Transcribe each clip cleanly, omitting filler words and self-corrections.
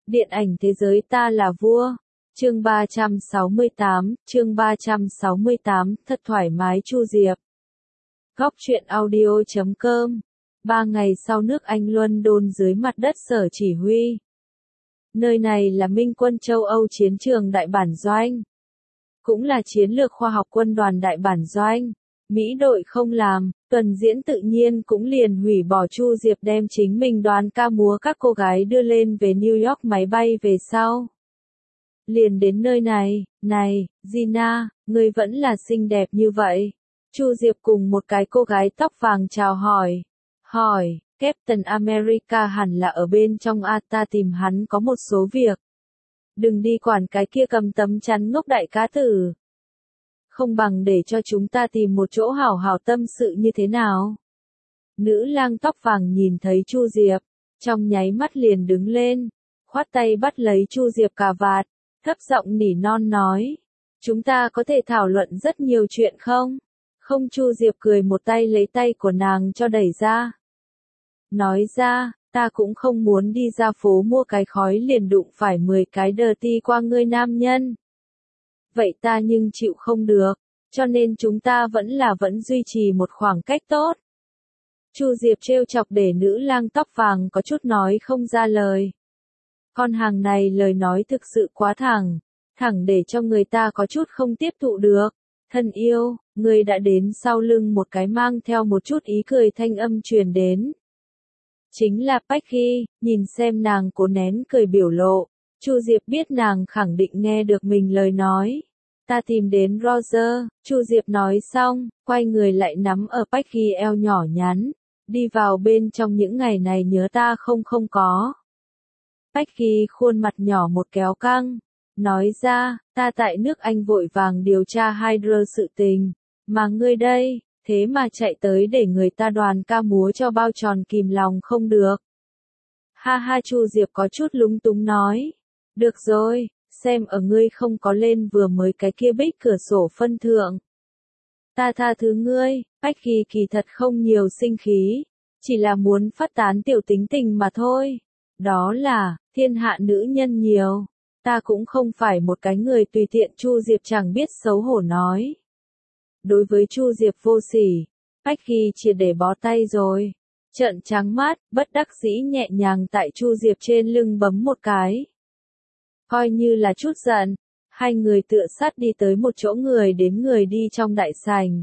Điện ảnh thế giới ta là vua. Chương 368, thật thoải mái Chu Diệp. Góc truyện audio.com. 3 ngày sau nước Anh London dưới mặt đất sở chỉ huy. Nơi này là Minh quân châu Âu chiến trường đại bản doanh. Cũng là chiến lược khoa học quân đoàn đại bản doanh. Mỹ đội không làm, tuần diễn tự nhiên cũng liền hủy bỏ. Chu Diệp đem chính mình đoàn ca múa các cô gái đưa lên về New York máy bay về sau. Liền đến nơi này, này, Gina, ngươi vẫn là xinh đẹp như vậy. Chu Diệp cùng một cái cô gái tóc vàng chào hỏi. Captain America hẳn là ở bên trong ta tìm hắn có một số việc. Đừng đi quản cái kia cầm tấm chắn ngốc đại cá tử. Không bằng để cho chúng ta tìm một chỗ hảo hảo tâm sự như thế nào. Nữ lang tóc vàng nhìn thấy Chu Diệp, trong nháy mắt liền đứng lên, khoát tay bắt lấy Chu Diệp cà vạt, thấp giọng nỉ non nói. Chúng ta có thể thảo luận rất nhiều chuyện không? Không. Chu Diệp cười một tay lấy tay của nàng cho đẩy ra. Nói ra, ta cũng không muốn đi ra phố mua cái khói liền đụng phải 10 cái đờ ti qua ngươi nam nhân. Vậy ta nhưng chịu không được, cho nên chúng ta vẫn duy trì một khoảng cách tốt. Chu Diệp trêu chọc để nữ lang tóc vàng có chút nói không ra lời. Con hàng này lời nói thực sự quá thẳng để cho người ta có chút không tiếp thụ được. Thân yêu, ngươi đã đến. Sau lưng một cái mang theo một chút ý cười thanh âm truyền đến. Chính là Peggy, nhìn xem nàng cố nén cười biểu lộ. Chu Diệp biết nàng khẳng định nghe được mình lời nói. Ta tìm đến Roger. Chu Diệp nói xong, quay người lại nắm ở Peggy eo nhỏ nhắn. Đi vào bên trong. Những ngày này nhớ ta không có. Peggy khuôn mặt nhỏ một kéo căng. Nói ra, ta tại nước Anh vội vàng điều tra Hydra sự tình. Mà ngươi đây, thế mà chạy tới để người ta đoàn ca múa cho bao tròn kìm lòng không được. Ha ha. Chu Diệp có chút lúng túng nói. Được rồi, xem ở ngươi không có lên vừa mới cái kia bích cửa sổ phân thượng. Ta tha thứ ngươi. Peggy kỳ thật không nhiều sinh khí, chỉ là muốn phát tán tiểu tính tình mà thôi. Đó là, thiên hạ nữ nhân nhiều. Ta cũng không phải một cái người tùy tiện. Chu Diệp chẳng biết xấu hổ nói. Đối với Chu Diệp vô sỉ, Peggy triệt để bó tay rồi. Trợn trắng mắt, bất đắc dĩ nhẹ nhàng tại Chu Diệp trên lưng bấm một cái. Coi như là chút giận, hai người tựa sát đi tới một chỗ người đến người đi trong đại sảnh.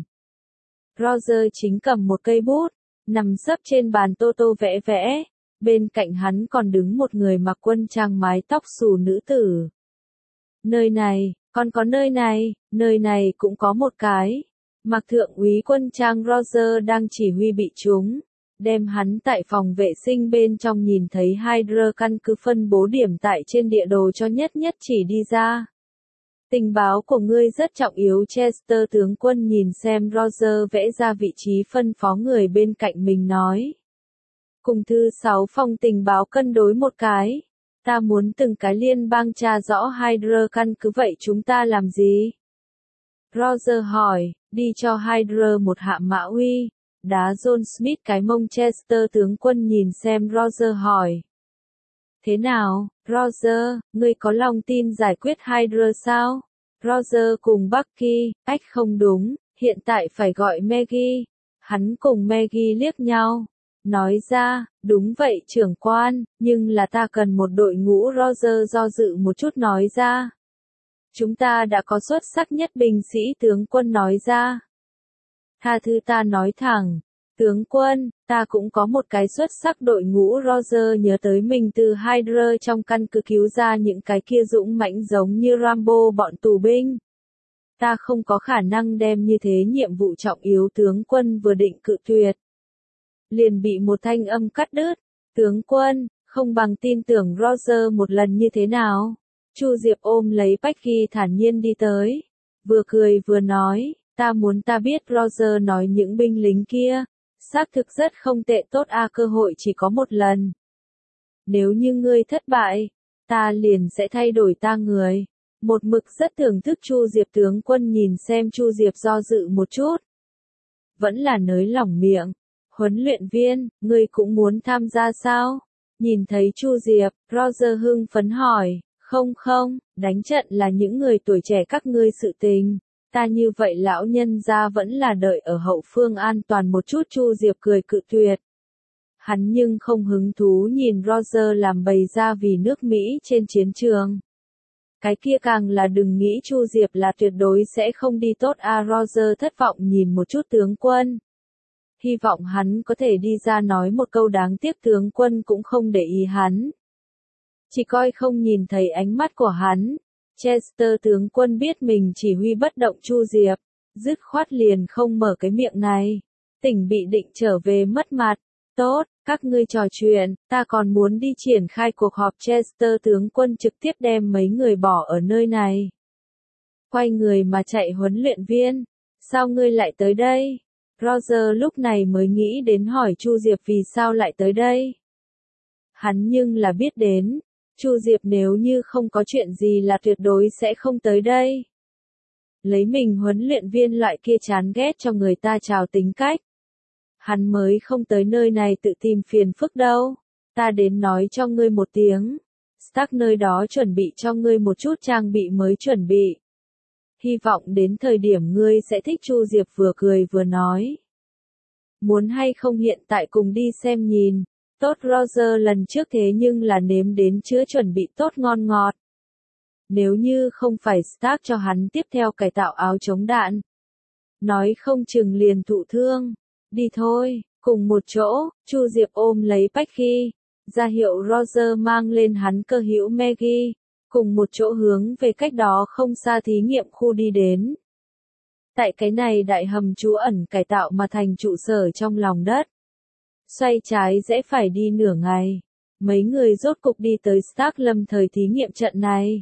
Roger chính cầm một cây bút, nằm sấp trên bàn tô tô vẽ vẽ. Bên cạnh hắn còn đứng một người mặc quân trang mái tóc xù nữ tử. Nơi này, còn có nơi này cũng có một cái. Mặc thượng úy quân trang Roger đang chỉ huy bị chúng. Đem hắn tại phòng vệ sinh bên trong nhìn thấy Hydra căn cứ phân bố điểm tại trên địa đồ cho nhất chỉ đi ra. Tình báo của ngươi rất trọng yếu. Chester tướng quân nhìn xem Roger vẽ ra vị trí phân phó người bên cạnh mình nói. Cùng thư 6 phòng tình báo cân đối một cái. Ta muốn từng cái liên bang tra rõ Hydra căn cứ. Vậy chúng ta làm gì? Roger hỏi. Đi cho Hydra một hạ mã uy. Đá John Smith cái mông. Chester tướng quân nhìn xem Roger hỏi. Thế nào, Roger, ngươi có lòng tin giải quyết Hydra sao? Roger cùng Bucky, không đúng, hiện tại phải gọi Maggie. Hắn cùng Maggie liếc nhau. Nói ra, đúng vậy trưởng quan, nhưng là ta cần một đội ngũ. Roger do dự một chút nói ra. Chúng ta đã có xuất sắc nhất binh sĩ. Tướng quân nói ra. Tha thứ ta nói thẳng. Tướng quân, ta cũng có một cái xuất sắc đội ngũ. Roger nhớ tới mình từ Hydra trong căn cứ cứu ra những cái kia dũng mãnh giống như Rambo bọn tù binh. Ta không có khả năng đem như thế nhiệm vụ trọng yếu. Tướng quân vừa định cự tuyệt, liền bị một thanh âm cắt đứt. Tướng quân, không bằng tin tưởng Roger một lần như thế nào? Chu Diệp ôm lấy Peggy thản nhiên đi tới. Vừa cười vừa nói, ta biết Roger nói những binh lính kia. Xác thực rất không tệ. Tốt cơ hội chỉ có một lần. Nếu như ngươi thất bại, ta liền sẽ thay đổi ta người. Một mực rất thưởng thức Chu Diệp. Tướng quân nhìn xem Chu Diệp do dự một chút. Vẫn là nới lỏng miệng. Huấn luyện viên, ngươi cũng muốn tham gia sao? Nhìn thấy Chu Diệp, Roger hưng phấn hỏi, không, đánh trận là những người tuổi trẻ các ngươi sự tình. Ta như vậy lão nhân gia vẫn là đợi ở hậu phương an toàn một chút. Chu Diệp cười cự tuyệt. Hắn nhưng không hứng thú nhìn Roger làm bầy ra vì nước Mỹ trên chiến trường. Cái kia càng là đừng nghĩ Chu Diệp là tuyệt đối sẽ không đi tốt Roger thất vọng nhìn một chút tướng quân. Hy vọng hắn có thể đi ra nói một câu đáng tiếc tướng quân cũng không để ý hắn. Chỉ coi không nhìn thấy ánh mắt của hắn. Chester tướng quân biết mình chỉ huy bất động Chu Diệp, dứt khoát liền không mở cái miệng này. Tỉnh bị định trở về mất mặt. Tốt, các ngươi trò chuyện, ta còn muốn đi triển khai cuộc họp. Chester tướng quân trực tiếp đem mấy người bỏ ở nơi này. Quay người mà chạy huấn luyện viên. Sao ngươi lại tới đây? Roger lúc này mới nghĩ đến hỏi Chu Diệp vì sao lại tới đây. Hắn nhưng là biết đến, Chu Diệp nếu như không có chuyện gì là tuyệt đối sẽ không tới đây. Lấy mình huấn luyện viên loại kia chán ghét cho người ta chào tính cách. Hắn mới không tới nơi này tự tìm phiền phức đâu. Ta đến nói cho ngươi một tiếng. Stark nơi đó chuẩn bị cho ngươi một chút trang bị mới chuẩn bị. Hy vọng đến thời điểm ngươi sẽ thích. Chu Diệp vừa cười vừa nói. Muốn hay không hiện tại cùng đi xem nhìn. Tốt. Roger lần trước thế nhưng là nếm đến chữa chuẩn bị tốt ngon ngọt. Nếu như không phải Stark cho hắn tiếp theo cải tạo áo chống đạn. Nói không chừng liền thụ thương. Đi thôi, cùng một chỗ. Chu Diệp ôm lấy Becky, ra hiệu Roger mang lên hắn cơ hữu Maggie, cùng một chỗ hướng về cách đó không xa thí nghiệm khu đi đến. Tại cái này đại hầm trú ẩn cải tạo mà thành trụ sở trong lòng đất. Xoay trái rẽ phải đi nửa ngày, mấy người rốt cục đi tới Stark lâm thời thí nghiệm trận này.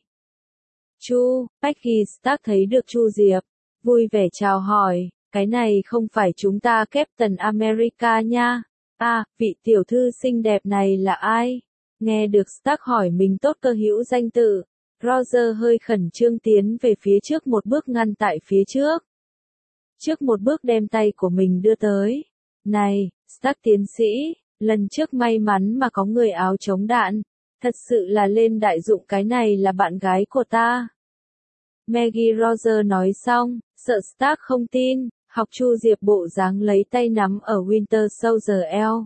Becky Stark thấy được Chu Diệp, vui vẻ chào hỏi. Cái này không phải chúng ta Captain America nha. Vị tiểu thư xinh đẹp này là ai? Nghe được Stark hỏi mình tốt cơ hữu danh tự, Roger hơi khẩn trương tiến về phía trước một bước ngăn tại phía trước. Trước một bước đem tay của mình đưa tới. Này, Stark tiến sĩ, lần trước may mắn mà có người áo chống đạn, thật sự là lên đại dụng. Cái này là bạn gái của ta. Maggie. Roger nói xong, sợ Stark không tin. Học Chu Diệp bộ dáng lấy tay nắm ở Winter Soldier eo.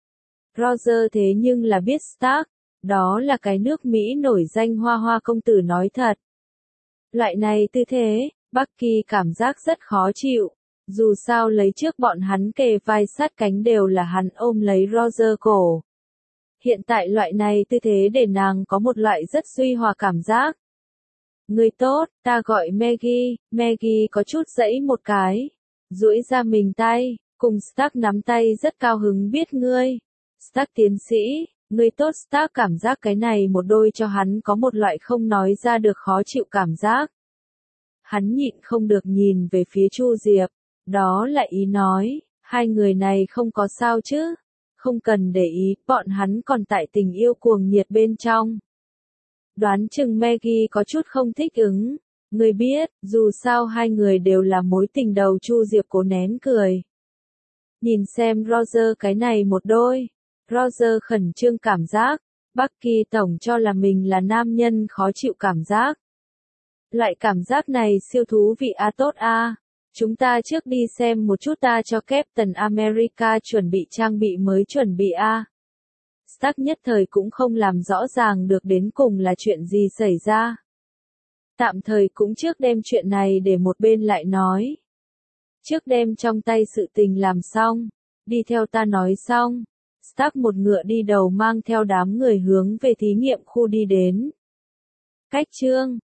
Roger thế nhưng là biết Stark, đó là cái nước Mỹ nổi danh hoa hoa công tử nói thật. Loại này tư thế, Bucky cảm giác rất khó chịu. Dù sao lấy trước bọn hắn kề vai sát cánh đều là hắn ôm lấy Roger cổ. Hiện tại loại này tư thế để nàng có một loại rất suy hòa cảm giác. Người tốt, ta gọi Maggie. Maggie có chút giãy một cái. Duỗi ra mình tay, cùng Stark nắm tay rất cao hứng biết ngươi. Stark tiến sĩ, ngươi tốt. Stark cảm giác cái này một đôi cho hắn có một loại không nói ra được khó chịu cảm giác. Hắn nhịn không được nhìn về phía Chu Diệp, đó là ý nói, hai người này không có sao chứ. Không cần để ý, bọn hắn còn tại tình yêu cuồng nhiệt bên trong. Đoán chừng Maggie có chút không thích ứng. Người biết, dù sao hai người đều là mối tình đầu. Chu Diệp cố nén cười. Nhìn xem Roger cái này một đôi. Roger khẩn trương cảm giác. Bucky tổng cho là mình là nam nhân khó chịu cảm giác. Loại cảm giác này siêu thú vị. Tốt. Chúng ta trước đi xem một chút. Ta cho Captain America chuẩn bị trang bị mới chuẩn bị. Stark nhất thời cũng không làm rõ ràng được đến cùng là chuyện gì xảy ra. Tạm thời cũng trước đem chuyện này để một bên lại nói. Trước đem trong tay sự tình làm xong, đi theo ta nói xong. Stark một ngựa đi đầu mang theo đám người hướng về thí nghiệm khu đi đến. Cách chương